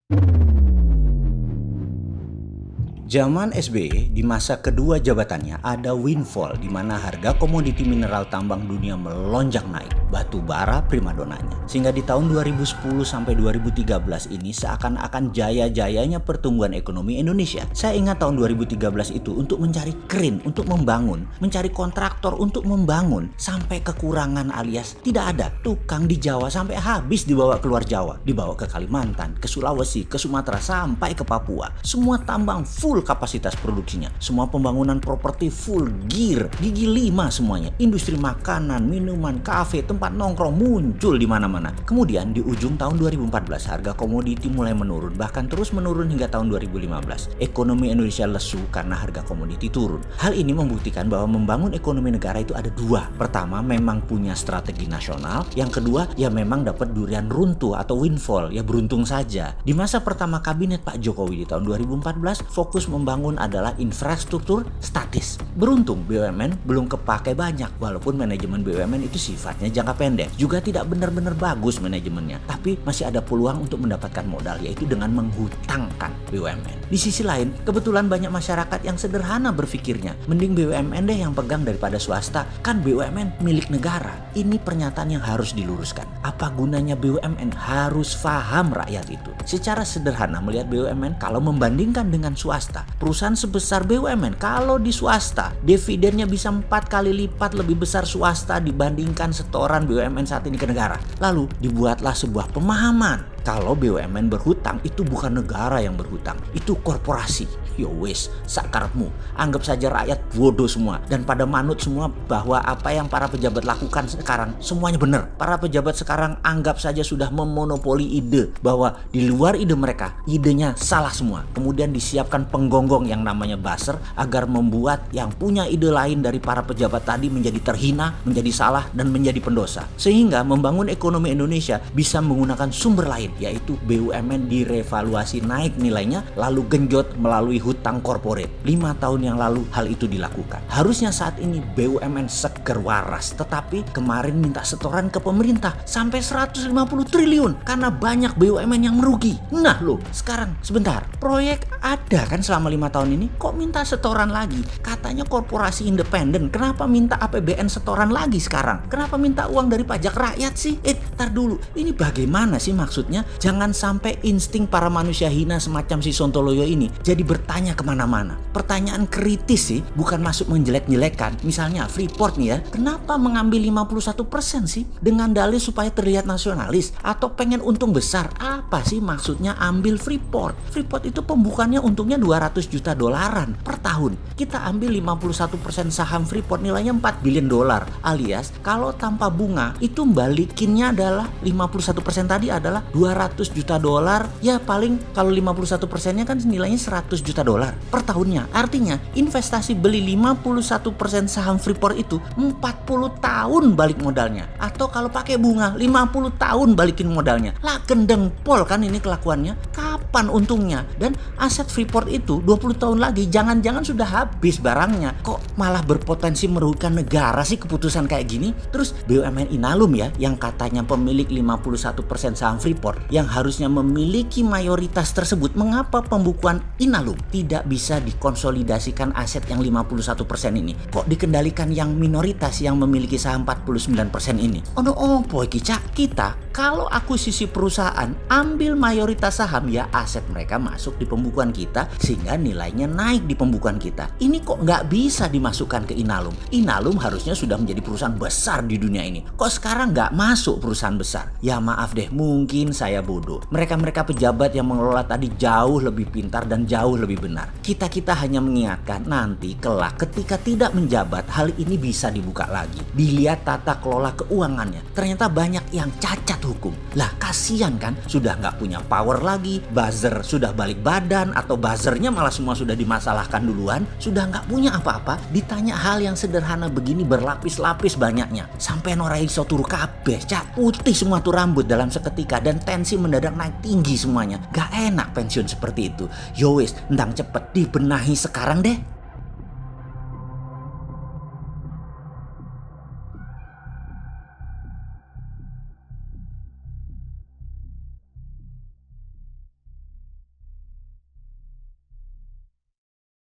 Zaman SBY di masa kedua jabatannya ada windfall di mana harga komoditi mineral tambang dunia melonjak naik, batu bara primadonanya. Sehingga di tahun 2010 sampai 2013 ini seakan-akan jaya-jayanya pertumbuhan ekonomi Indonesia. Saya ingat tahun 2013 itu untuk mencari crane untuk membangun, mencari kontraktor untuk membangun sampai kekurangan alias tidak ada. Tukang di Jawa sampai habis dibawa keluar Jawa, dibawa ke Kalimantan, ke Sulawesi, ke Sumatera sampai ke Papua. Semua tambang full kapasitas produksinya. Semua pembangunan properti full gear, gigi 5 semuanya. Industri makanan, minuman, kafe, tempat nongkrong muncul di mana-mana. Kemudian di ujung tahun 2014 harga komoditi mulai menurun, bahkan terus menurun hingga tahun 2015. Ekonomi Indonesia lesu karena harga komoditi turun. Hal ini membuktikan bahwa membangun ekonomi negara itu ada dua. Pertama, memang punya strategi nasional. Yang kedua, ya memang dapat durian runtuh atau windfall, ya beruntung saja. Di masa pertama kabinet Pak Jokowi di tahun 2014, fokus membangun adalah infrastruktur statis. Beruntung BUMN belum kepake banyak, walaupun manajemen BUMN itu sifatnya jangka pendek. Juga tidak benar-benar bagus manajemennya, tapi masih ada peluang untuk mendapatkan modal, yaitu dengan menghutangkan BUMN. Di sisi lain, kebetulan banyak masyarakat yang sederhana berpikirnya, mending BUMN deh yang pegang daripada swasta, kan BUMN milik negara. Ini pernyataan yang harus diluruskan. Apa gunanya BUMN? Harus paham rakyat itu. Secara sederhana melihat BUMN, kalau membandingkan dengan swasta, perusahaan sebesar BUMN kalau di swasta dividennya bisa 4 kali lipat lebih besar swasta dibandingkan setoran BUMN saat ini ke negara. Lalu dibuatlah sebuah pemahaman kalau BUMN berhutang itu bukan negara yang berhutang, itu korporasi. Yo wes, sakarepmu. Anggap saja rakyat bodoh semua dan pada manut semua bahwa apa yang para pejabat lakukan sekarang semuanya benar. Para pejabat sekarang anggap saja sudah memonopoli ide, bahwa di luar ide mereka, idenya salah semua. Kemudian disiapkan penggonggong yang namanya buzzer agar membuat yang punya ide lain dari para pejabat tadi menjadi terhina, menjadi salah dan menjadi pendosa. Sehingga membangun ekonomi Indonesia bisa menggunakan sumber lain, yaitu BUMN direvaluasi naik nilainya lalu genjot melalui hutang korporat. 5 tahun yang lalu hal itu dilakukan. Harusnya saat ini BUMN seger waras, tetapi kemarin minta setoran ke pemerintah sampai 150 triliun karena banyak BUMN yang merugi. Nah loh, sekarang sebentar, proyek ada kan selama 5 tahun ini, kok minta setoran lagi? Katanya korporasi independen, kenapa minta APBN setoran lagi sekarang? Kenapa minta uang dari pajak rakyat sih? Tar dulu, ini bagaimana sih maksudnya? Jangan sampai insting para manusia hina semacam si Sontoloyo ini jadi bertanya kemana-mana. Pertanyaan kritis sih, bukan masuk menjelek-jelekan. Misalnya Freeport nih ya, kenapa mengambil 51% sih? Dengan dalih supaya terlihat nasionalis atau pengen untung besar? Apa sih maksudnya ambil Freeport? Freeport itu pembukaannya untungnya 200 juta dolaran per tahun. Kita ambil 51% saham Freeport nilainya 4 billion dolar. Alias kalau tanpa bunga itu balikinnya adalah 51% tadi adalah 200 juta dolar. Ya paling kalau 51%-nya kan nilainya 100 juta dolar per tahunnya. Artinya investasi beli 51% saham Freeport itu 40 tahun balik modalnya. Atau kalau pakai bunga 50 tahun balikin modalnya. Lah gendeng pol kan ini kelakuannya. Kapan untungnya? Dan aset Freeport itu 20 tahun lagi jangan-jangan sudah habis barangnya. Kok malah berpotensi merugikan negara sih keputusan kayak gini? Terus BUMN Inalum ya, yang katanya pemilik 51% saham Freeport, yang harusnya memiliki mayoritas tersebut, mengapa pembukuan Inalum tidak bisa dikonsolidasikan aset yang 51% ini? Kok dikendalikan yang minoritas yang memiliki saham 49% ini? Opo iki Cak? Kita kalau akuisisi perusahaan ambil mayoritas saham, ya aset mereka masuk di pembukuan kita sehingga nilainya naik di pembukuan kita. Ini kok nggak bisa dimasukkan ke Inalum? Inalum harusnya sudah menjadi perusahaan besar di dunia ini. Kok sekarang nggak masuk perusahaan besar? Ya maaf deh, mungkin saya bodoh. Mereka pejabat yang mengelola tadi jauh lebih pintar dan jauh lebih benar. Kita hanya mengingatkan nanti kelak ketika tidak menjabat hal ini bisa dibuka lagi. Dilihat tata kelola keuangannya. Ternyata banyak yang cacat hukum. Lah kasihan kan, sudah nggak punya power lagi, buzzer sudah balik badan atau buzzernya malah semua sudah dimasalahkan duluan, sudah nggak punya apa-apa, ditanya hal yang sederhana begini berlapis-lapis banyaknya. Sampai norai iso turu kabeh, Cak. Putih semua tuh rambut dalam seketika dan tensi mendadak naik tinggi semuanya. Gak enak pensiun seperti itu. Yo wis, ndang cepet dibenahi sekarang deh.